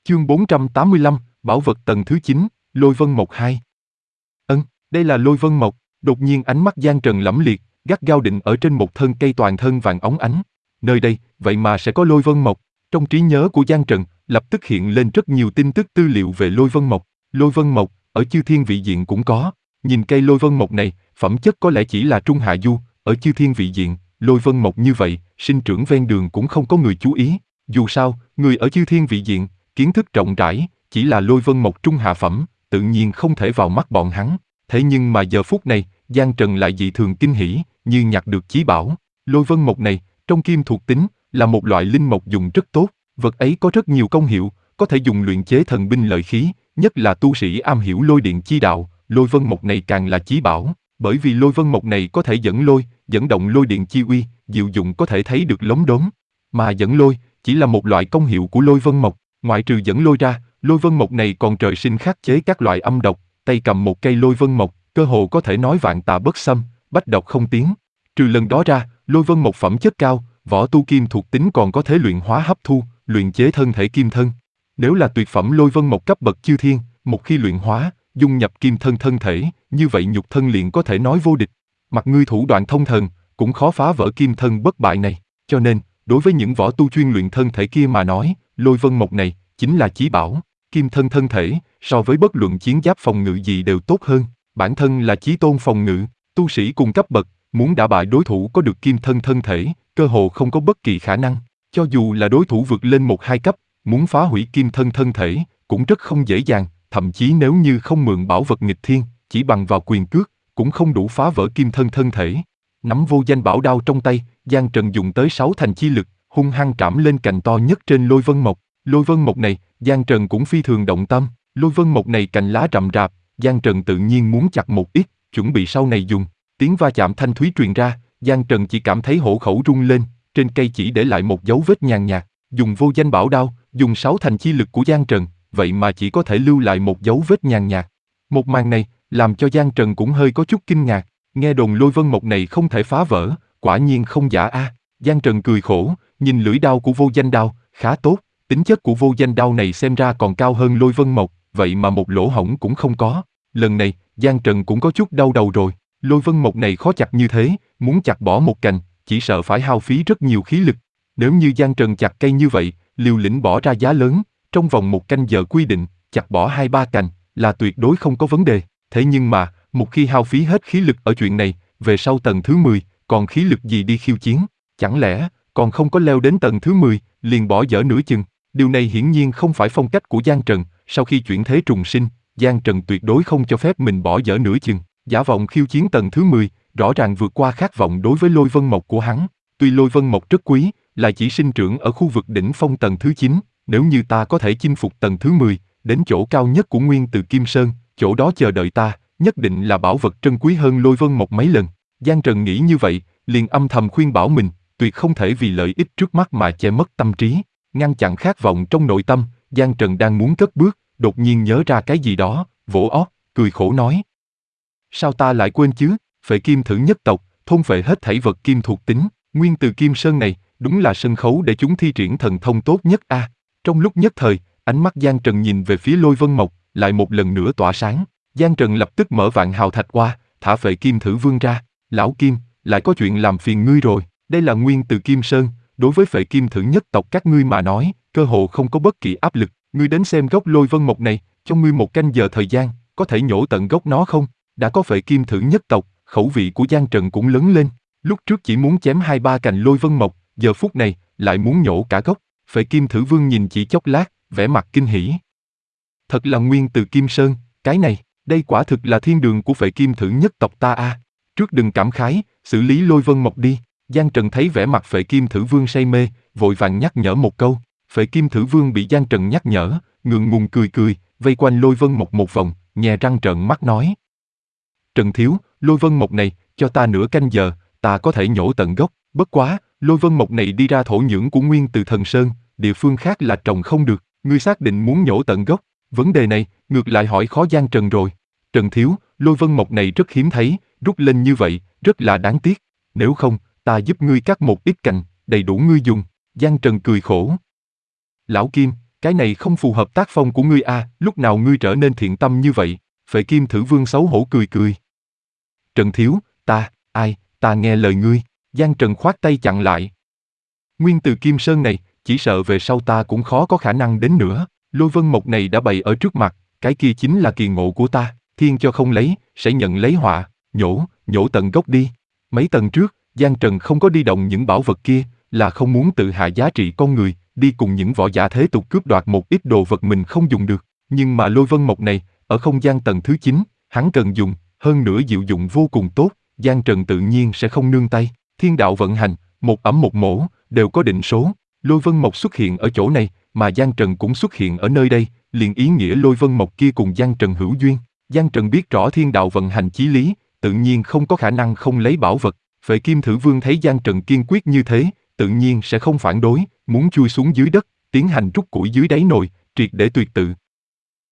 Chương 485, Bảo vật tầng thứ 9, Lôi Vân Mộc 2. Đây là Lôi Vân Mộc. Đột nhiên ánh mắt Giang Trần lẫm liệt, gắt gao định ở trên một thân cây toàn thân vàng óng ánh. Nơi đây, vậy mà sẽ có Lôi Vân Mộc. Trong trí nhớ của Giang Trần, lập tức hiện lên rất nhiều tin tức tư liệu về Lôi Vân Mộc. Lôi Vân Mộc, ở Chư Thiên Vị Diện cũng có. Nhìn cây Lôi Vân Mộc này, phẩm chất có lẽ chỉ là trung hạ du, ở Chư Thiên Vị Diện, Lôi Vân Mộc như vậy, sinh trưởng ven đường cũng không có người chú ý. Dù sao, người ở Chư Thiên Vị Diện, kiến thức rộng rãi, chỉ là Lôi Vân Mộc trung hạ phẩm, tự nhiên không thể vào mắt bọn hắn. Thế nhưng mà giờ phút này, Giang Trần lại dị thường kinh hỉ, như nhặt được chí bảo. Lôi Vân Mộc này, trong kim thuộc tính, là một loại linh mộc dùng rất tốt, vật ấy có rất nhiều công hiệu, có thể dùng luyện chế thần binh lợi khí, nhất là tu sĩ am hiểu lôi điện chi đạo, Lôi Vân Mộc này càng là chí bảo, bởi vì Lôi Vân Mộc này có thể dẫn động lôi điện chi uy, diệu dụng có thể thấy được lốm đốm. Mà dẫn lôi, chỉ là một loại công hiệu của Lôi Vân Mộc, ngoại trừ dẫn lôi ra, Lôi Vân Mộc này còn trời sinh khắc chế các loại âm độc, tay cầm một cây Lôi Vân Mộc, cơ hồ có thể nói vạn tà bất xâm, bách độc không tiến. Trừ lần đó ra, Lôi Vân Mộc phẩm chất cao, võ tu kim thuộc tính còn có thể luyện hóa hấp thu, luyện chế thân thể kim thân. Nếu là tuyệt phẩm Lôi Vân Mộc cấp bậc chư thiên, một khi luyện hóa, dung nhập kim thân thể, như vậy nhục thân liền có thể nói vô địch. Mặc ngươi thủ đoạn thông thần, cũng khó phá vỡ kim thân bất bại này. Cho nên, đối với những võ tu chuyên luyện thân thể kia mà nói, Lôi Vân Mộc này chính là chí bảo. Kim thân thể, so với bất luận chiến giáp phòng ngự gì đều tốt hơn. Bản thân là chí tôn phòng ngự, tu sĩ cùng cấp bậc, muốn đả bại đối thủ có được kim thân thể, cơ hồ không có bất kỳ khả năng. Cho dù là đối thủ vượt lên 1-2 cấp, muốn phá hủy kim thân thể, cũng rất không dễ dàng, thậm chí nếu như không mượn bảo vật nghịch thiên, chỉ bằng vào quyền cước, cũng không đủ phá vỡ kim thân thể. Nắm vô danh bảo đao trong tay, Giang Trần dùng tới 6 thành chi lực, hung hăng trảm lên cành to nhất trên Lôi Vân Mộc. Lôi Vân Mộc này, Giang Trần cũng phi thường động tâm, Lôi Vân Mộc này cành lá rậm rạp, Giang Trần tự nhiên muốn chặt một ít, chuẩn bị sau này dùng. Tiếng va chạm thanh thúy truyền ra, Giang Trần chỉ cảm thấy hổ khẩu rung lên, trên cây chỉ để lại một dấu vết nhàn nhạt, dùng vô danh bảo đao, dùng 6 thành chi lực của Giang Trần, vậy mà chỉ có thể lưu lại một dấu vết nhàn nhạt. Một màn này, làm cho Giang Trần cũng hơi có chút kinh ngạc, nghe đồn Lôi Vân Mộc này không thể phá vỡ, quả nhiên không giả a. Giang Trần cười khổ, nhìn lưỡi đao của vô danh đao, khá tốt, tính chất của vô danh đao này xem ra còn cao hơn Lôi Vân Mộc, vậy mà một lỗ hổng cũng không có. Lần này, Giang Trần cũng có chút đau đầu rồi, Lôi Vân Mộc này khó chặt như thế, muốn chặt bỏ một cành, chỉ sợ phải hao phí rất nhiều khí lực. Nếu như Giang Trần chặt cây như vậy, liều lĩnh bỏ ra giá lớn, trong vòng 1 canh giờ quy định, chặt bỏ 2-3 cành, là tuyệt đối không có vấn đề. Thế nhưng mà, một khi hao phí hết khí lực ở chuyện này, về sau tầng thứ 10, còn khí lực gì đi khiêu chiến? Chẳng lẽ, còn không có leo đến tầng thứ 10, liền bỏ dở nửa chừng? Điều này hiển nhiên không phải phong cách của Giang Trần, sau khi chuyển thế trùng sinh, Giang Trần tuyệt đối không cho phép mình bỏ dở nửa chừng. Giả vọng khiêu chiến tầng thứ 10, rõ ràng vượt qua khát vọng đối với Lôi Vân Mộc của hắn. Tuy Lôi Vân Mộc rất quý, lại chỉ sinh trưởng ở khu vực đỉnh phong tầng thứ 9, nếu như ta có thể chinh phục tầng thứ 10, đến chỗ cao nhất của Nguyên Từ Kim Sơn, chỗ đó chờ đợi ta, nhất định là bảo vật trân quý hơn Lôi Vân Mộc mấy lần. Giang Trần nghĩ như vậy, liền âm thầm khuyên bảo mình, tuyệt không thể vì lợi ích trước mắt mà che mất tâm trí. Ngăn chặn khát vọng trong nội tâm, Giang Trần đang muốn cất bước, đột nhiên nhớ ra cái gì đó, vỗ ót, cười khổ nói. Sao ta lại quên chứ, Phệ Kim Thử nhất tộc, thôn phệ hết thảy vật kim thuộc tính, Nguyên Từ Kim Sơn này, đúng là sân khấu để chúng thi triển thần thông tốt nhất a. Trong lúc nhất thời, ánh mắt Giang Trần nhìn về phía Lôi Vân Mộc, lại một lần nữa tỏa sáng. Giang Trần lập tức mở Vạn Hào Thạch qua, thả Phệ Kim Thử Vương ra. Lão Kim, lại có chuyện làm phiền ngươi rồi. Đây là Nguyên Từ Kim Sơn, đối với Phệ Kim Thử nhất tộc các ngươi mà nói, cơ hồ không có bất kỳ áp lực. Ngươi đến xem gốc Lôi Vân Mộc này, cho ngươi 1 canh giờ thời gian, có thể nhổ tận gốc nó không? Đã có Phệ Kim Thử nhất tộc, khẩu vị của Giang Trần cũng lớn lên. Lúc trước chỉ muốn chém 2-3 cành Lôi Vân Mộc, giờ phút này lại muốn nhổ cả gốc. Phệ Kim Thử Vương nhìn chỉ chốc lát, vẻ mặt kinh hỉ. Thật là Nguyên Từ Kim Sơn, cái này, đây quả thực là thiên đường của Phệ Kim Thử nhất tộc ta a. Trước đừng cảm khái, xử lý Lôi Vân Mộc đi. Giang Trần thấy vẻ mặt Phệ Kim Thử Vương say mê, vội vàng nhắc nhở một câu. Phệ Kim Thử Vương bị Giang Trần nhắc nhở, ngượng ngùng cười, vây quanh Lôi Vân Mộc một vòng, nhè răng trợn mắt nói. Trần thiếu, Lôi Vân Mộc này, cho ta nửa canh giờ, ta có thể nhổ tận gốc. Bất quá, Lôi Vân Mộc này đi ra thổ nhưỡng của Nguyên Từ Thần Sơn, địa phương khác là trồng không được. Ngươi xác định muốn nhổ tận gốc? Vấn đề này, ngược lại hỏi khó Giang Trần rồi. Trần thiếu, Lôi Vân Mộc này rất hiếm thấy, rút lên như vậy, rất là đáng tiếc. Nếu không, ta giúp ngươi cắt một ít cành, đầy đủ ngươi dùng. Giang Trần cười khổ. Lão Kim, Cái này không phù hợp tác phong của ngươi à, lúc nào ngươi trở nên thiện tâm như vậy? Phệ Kim Thử Vương xấu hổ cười cười. Trần Thiếu, ta nghe lời ngươi. Giang Trần khoát tay chặn lại. Nguyên từ Kim Sơn này, chỉ sợ về sau ta cũng khó có khả năng đến nữa. Lôi vân mộc này đã bày ở trước mặt, cái kia chính là kỳ ngộ của ta, thiên cho không lấy, sẽ nhận lấy họa, nhổ tận gốc đi. Mấy tầng trước, Giang Trần không có đi động những bảo vật kia, là không muốn tự hạ giá trị con người, đi cùng những võ giả thế tục cướp đoạt một ít đồ vật mình không dùng được. Nhưng mà lôi vân mộc này, ở không gian tầng thứ 9, hắn cần dùng, hơn nữa diệu dụng vô cùng tốt, Giang Trần tự nhiên sẽ không nương tay. Thiên đạo vận hành, một ấm một mổ, đều có định số. Lôi vân mộc xuất hiện ở chỗ này, mà Giang Trần cũng xuất hiện ở nơi đây, liền ý nghĩa lôi vân mộc kia cùng Giang Trần hữu duyên. Giang Trần biết rõ thiên đạo vận hành chí lý, tự nhiên không có khả năng không lấy bảo vật. Phệ Kim Thử Vương thấy Giang Trần kiên quyết như thế, tự nhiên sẽ không phản đối, muốn chui xuống dưới đất, tiến hành trút củi dưới đáy nồi, triệt để tuyệt tự.